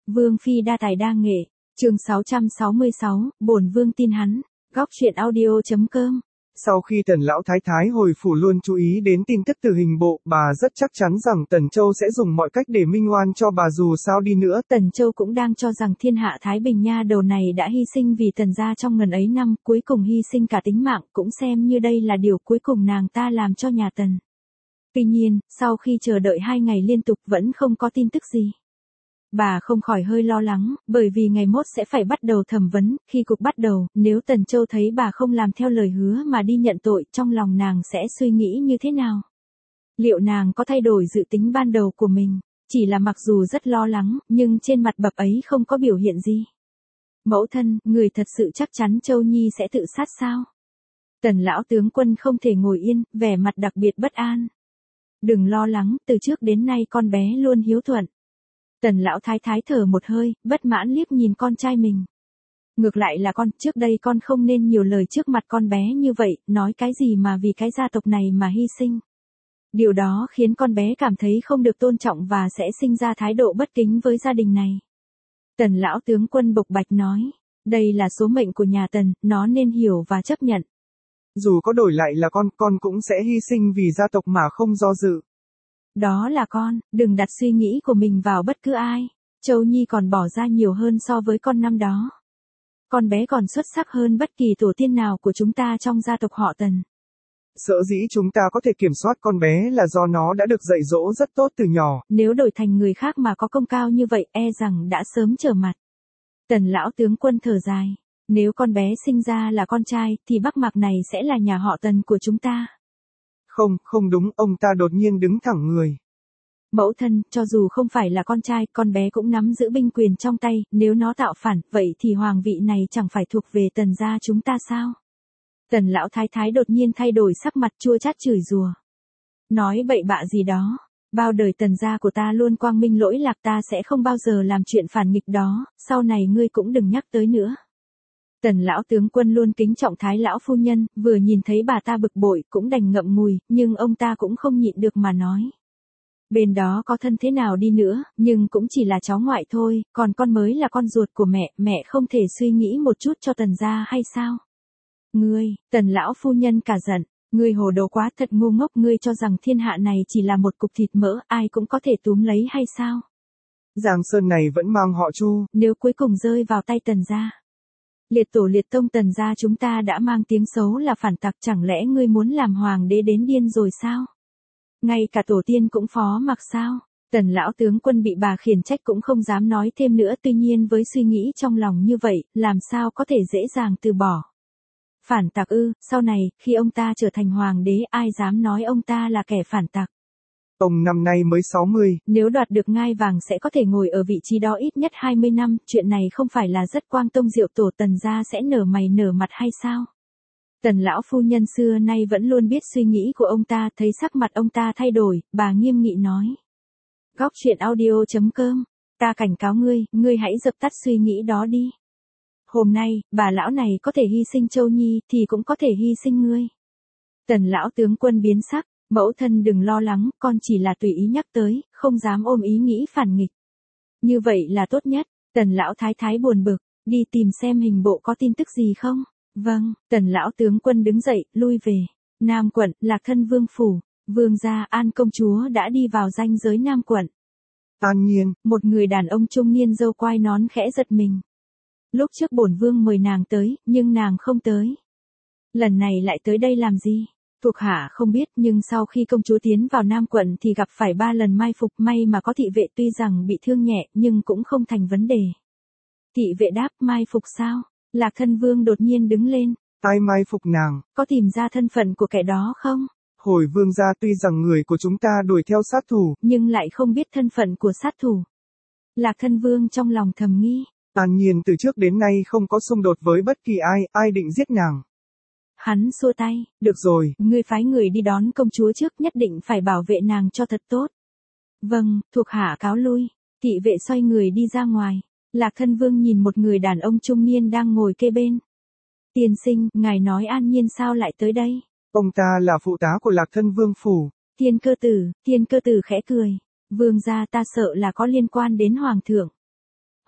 Vương phi đa tài đa nghệ, chương 666, bổn vương tin hắn. Góc truyện audio.com. Sau khi Tần lão thái thái hồi phủ luôn chú ý đến tin tức từ hình bộ, bà rất chắc chắn rằng Tần Châu sẽ dùng mọi cách để minh oan cho bà dù sao đi nữa. Tần Châu cũng đang cho rằng thiên hạ Thái Bình nha đầu này đã hy sinh vì Tần gia trong ngần ấy năm, cuối cùng hy sinh cả tính mạng, cũng xem như đây là điều cuối cùng nàng ta làm cho nhà Tần. Tuy nhiên, sau khi chờ đợi 2 ngày liên tục vẫn không có tin tức gì. Bà không khỏi hơi lo lắng, bởi vì ngày mốt sẽ phải bắt đầu thẩm vấn, khi cuộc bắt đầu, nếu Tần Châu thấy bà không làm theo lời hứa mà đi nhận tội, trong lòng nàng sẽ suy nghĩ như thế nào? Liệu nàng có thay đổi dự tính ban đầu của mình? Chỉ là mặc dù rất lo lắng, nhưng trên mặt bập ấy không có biểu hiện gì. Mẫu thân, người thật sự chắc chắn Châu Nhi sẽ tự sát sao? Tần lão tướng quân không thể ngồi yên, vẻ mặt đặc biệt bất an. Đừng lo lắng, từ trước đến nay con bé luôn hiếu thuận. Tần lão thái thái thở một hơi, bất mãn liếc nhìn con trai mình. Ngược lại là con, trước đây con không nên nhiều lời trước mặt con bé như vậy, nói cái gì mà vì cái gia tộc này mà hy sinh. Điều đó khiến con bé cảm thấy không được tôn trọng và sẽ sinh ra thái độ bất kính với gia đình này. Tần lão tướng quân bộc bạch nói, đây là số mệnh của nhà Tần, nó nên hiểu và chấp nhận. Dù có đổi lại là con cũng sẽ hy sinh vì gia tộc mà không do dự. Đó là con, đừng đặt suy nghĩ của mình vào bất cứ ai. Châu Nhi còn bỏ ra nhiều hơn so với con năm đó. Con bé còn xuất sắc hơn bất kỳ tổ tiên nào của chúng ta trong gia tộc họ Tần. Sở dĩ chúng ta có thể kiểm soát con bé là do nó đã được dạy dỗ rất tốt từ nhỏ. Nếu đổi thành người khác mà có công cao như vậy e rằng đã sớm trở mặt. Tần lão tướng quân thở dài. Nếu con bé sinh ra là con trai thì Bắc Mạc này sẽ là nhà họ Tần của chúng ta. Không đúng, ông ta đột nhiên đứng thẳng người. Mẫu thân, cho dù không phải là con trai, con bé cũng nắm giữ binh quyền trong tay, nếu nó tạo phản, vậy thì hoàng vị này chẳng phải thuộc về Tần gia chúng ta sao? Tần lão thái thái đột nhiên thay đổi sắc mặt chua chát chửi rủa. Nói bậy bạ gì đó, bao đời Tần gia của ta luôn quang minh lỗi lạc, ta sẽ không bao giờ làm chuyện phản nghịch đó, sau này ngươi cũng đừng nhắc tới nữa. Tần lão tướng quân luôn kính trọng Thái lão phu nhân, vừa nhìn thấy bà ta bực bội cũng đành ngậm ngùi, nhưng ông ta cũng không nhịn được mà nói. Bên đó có thân thế nào đi nữa, nhưng cũng chỉ là cháu ngoại thôi, còn con mới là con ruột của mẹ không thể suy nghĩ một chút cho Tần gia hay sao? Ngươi, Tần lão phu nhân cả giận, ngươi hồ đồ quá, thật ngu ngốc, ngươi cho rằng thiên hạ này chỉ là một cục thịt mỡ, ai cũng có thể túm lấy hay sao? Giang Sơn này vẫn mang họ Chu, nếu cuối cùng rơi vào tay Tần gia. Liệt tổ liệt tông Tần gia chúng ta đã mang tiếng xấu là phản tặc, chẳng lẽ ngươi muốn làm hoàng đế đến điên rồi sao? Ngay cả tổ tiên cũng phó mặc sao? Tần lão tướng quân bị bà khiển trách cũng không dám nói thêm nữa, tuy nhiên với suy nghĩ trong lòng như vậy, làm sao có thể dễ dàng từ bỏ. Phản tặc ư, sau này, khi ông ta trở thành hoàng đế, ai dám nói ông ta là kẻ phản tặc. Ông năm nay mới 60. Nếu đoạt được ngai vàng sẽ có thể ngồi ở vị trí đó ít nhất 20 năm, chuyện này không phải là rất quang tông diệu tổ Tần gia sẽ nở mày nở mặt hay sao? Tần lão phu nhân xưa nay vẫn luôn biết suy nghĩ của ông ta, thấy sắc mặt ông ta thay đổi, bà nghiêm nghị nói. Góc truyện audio.com, ta cảnh cáo ngươi hãy dập tắt suy nghĩ đó đi. Hôm nay, bà lão này có thể hy sinh Châu Nhi thì cũng có thể hy sinh ngươi. Tần lão tướng quân biến sắc, mẫu thân đừng lo lắng, con chỉ là tùy ý nhắc tới, không dám ôm ý nghĩ phản nghịch. Như vậy là tốt nhất. Tần lão thái thái buồn bực, đi tìm xem hình bộ có tin tức gì không? Vâng, Tần lão tướng quân đứng dậy, lui về. Nam quận, Lạc Thân vương phủ, vương gia An công chúa đã đi vào ranh giới Nam quận. An Nhiên, một người đàn ông trung niên râu quai nón khẽ giật mình. Lúc trước bổn vương mời nàng tới, nhưng nàng không tới. Lần này lại tới đây làm gì? Thuộc hạ không biết, nhưng sau khi công chúa tiến vào Nam quận thì gặp phải 3 lần mai phục, may mà có thị vệ, tuy rằng bị thương nhẹ nhưng cũng không thành vấn đề. Thị vệ đáp, mai phục sao? Lạc Thân vương đột nhiên đứng lên. ai mai phục nàng? Có tìm ra thân phận của kẻ đó không? Hồi vương gia, tuy rằng người của chúng ta đuổi theo sát thủ, nhưng lại không biết thân phận của sát thủ. Lạc Thân vương trong lòng thầm nghi. An Nhiên từ trước đến nay không có xung đột với bất kỳ ai định giết nàng. Hắn xua tay, được rồi, ngươi phái người đi đón công chúa trước, nhất định phải bảo vệ nàng cho thật tốt. Vâng, thuộc hạ cáo lui. Thị vệ xoay người đi ra ngoài. Lạc Thân vương nhìn một người đàn ông trung niên đang ngồi kê bên. Tiên sinh, ngài nói An Nhiên sao lại tới đây? Ông ta là phụ tá của Lạc Thân vương phủ. Thiên cơ tử khẽ cười. Vương gia, ta sợ là có liên quan đến hoàng thượng.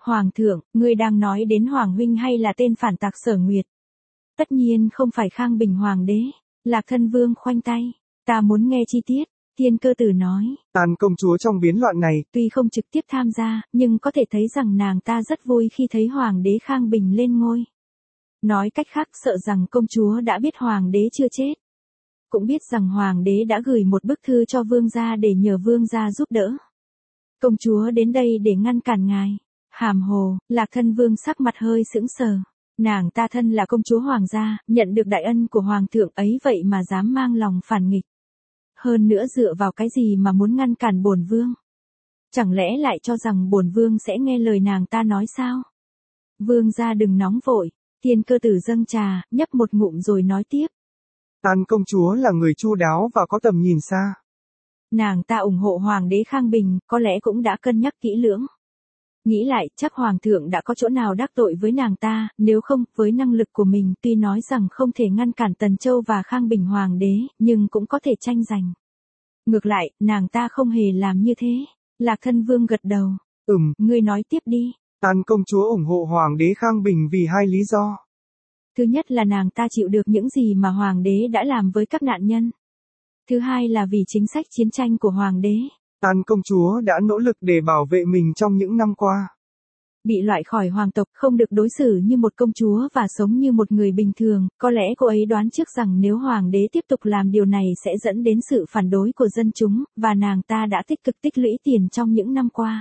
Hoàng thượng, ngươi đang nói đến Hoàng huynh hay là tên phản tặc Sở Nguyệt? Tất nhiên không phải Khang Bình Hoàng đế. Lạc Thân Vương khoanh tay. Ta muốn nghe chi tiết. Thiên Cơ Tử nói. Tàn công chúa trong biến loạn này, Tuy không trực tiếp tham gia, nhưng có thể thấy rằng nàng ta rất vui khi thấy Hoàng đế Khang Bình lên ngôi. Nói cách khác sợ rằng công chúa đã biết Hoàng đế chưa chết. Cũng biết rằng Hoàng đế đã gửi một bức thư cho vương gia để nhờ vương gia giúp đỡ. Công chúa đến đây để ngăn cản ngài. Hàm hồ, Lạc Thân Vương sắc mặt hơi sững sờ. Nàng ta thân là công chúa hoàng gia, nhận được đại ân của hoàng thượng ấy vậy mà dám mang lòng phản nghịch. Hơn nữa dựa vào cái gì mà muốn ngăn cản bổn vương? Chẳng lẽ lại cho rằng bổn vương sẽ nghe lời nàng ta nói sao? Vương gia đừng nóng vội. Thiên Cơ Tử dâng trà, nhấp một ngụm rồi nói tiếp. Tàn công chúa là người chu đáo và có tầm nhìn xa. Nàng ta ủng hộ Hoàng đế Khang Bình, có lẽ cũng đã cân nhắc kỹ lưỡng. Nghĩ lại, chắc Hoàng thượng đã có chỗ nào đắc tội với nàng ta, nếu không, với năng lực của mình, tuy nói rằng không thể ngăn cản Tần Châu và Khang Bình Hoàng đế, nhưng cũng có thể tranh giành. Ngược lại, nàng ta không hề làm như thế. Lạc Thân Vương gật đầu. Ngươi nói tiếp đi. Tàn công chúa ủng hộ Hoàng đế Khang Bình vì hai lý do. Thứ nhất là nàng ta chịu được những gì mà Hoàng đế đã làm với các nạn nhân. Thứ hai là vì chính sách chiến tranh của Hoàng đế. Tàn công chúa đã nỗ lực để bảo vệ mình trong những năm qua. Bị loại khỏi hoàng tộc, không được đối xử như một công chúa và sống như một người bình thường, có lẽ cô ấy đoán trước rằng nếu Hoàng đế tiếp tục làm điều này sẽ dẫn đến sự phản đối của dân chúng, và nàng ta đã tích cực tích lũy tiền trong những năm qua.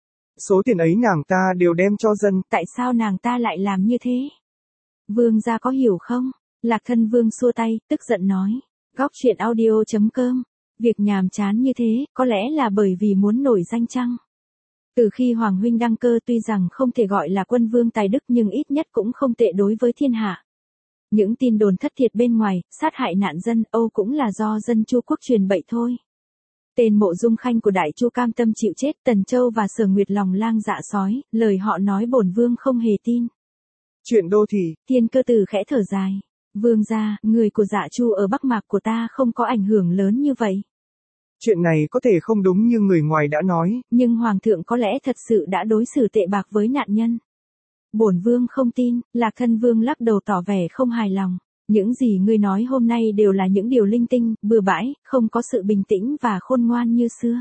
Số tiền ấy nàng ta đều đem cho dân. Tại sao nàng ta lại làm như thế? Vương gia có hiểu không? Lạc Thân Vương xua tay, tức giận nói. Góc truyện audio.com. Việc nhàm chán như thế, có lẽ là bởi vì muốn nổi danh chăng? Từ khi Hoàng huynh đăng cơ tuy rằng không thể gọi là quân vương tài đức nhưng ít nhất cũng không tệ đối với thiên hạ. Những tin đồn thất thiệt bên ngoài, sát hại nạn dân, Âu cũng là do dân Chu quốc truyền bậy thôi. Tên Mộ Dung Khanh của Đại Chu cam tâm chịu chết, Tần Châu và Sở Nguyệt lòng lang dạ sói, lời họ nói bổn vương không hề tin. Chuyện đô thị. Thiên Cơ Tử khẽ thở dài. Vương gia, người của Dạ Chu ở Bắc Mạc của ta không có ảnh hưởng lớn như vậy. Chuyện này có thể không đúng như người ngoài đã nói. Nhưng Hoàng thượng có lẽ thật sự đã đối xử tệ bạc với nạn nhân. Bổn vương không tin. Lạc Thân Vương lắc đầu tỏ vẻ không hài lòng. Những gì ngươi nói hôm nay đều là những điều linh tinh, bừa bãi, không có sự bình tĩnh và khôn ngoan như xưa.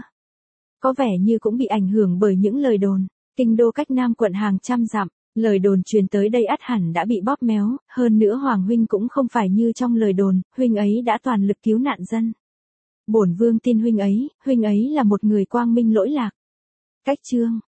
Có vẻ như cũng bị ảnh hưởng bởi những lời đồn. Kinh đô cách Nam quận hàng trăm dặm, lời đồn truyền tới đây ắt hẳn đã bị bóp méo, hơn nữa Hoàng huynh cũng không phải như trong lời đồn, huynh ấy đã toàn lực cứu nạn dân. Bổn vương tin huynh ấy là một người quang minh lỗi lạc. Cách chương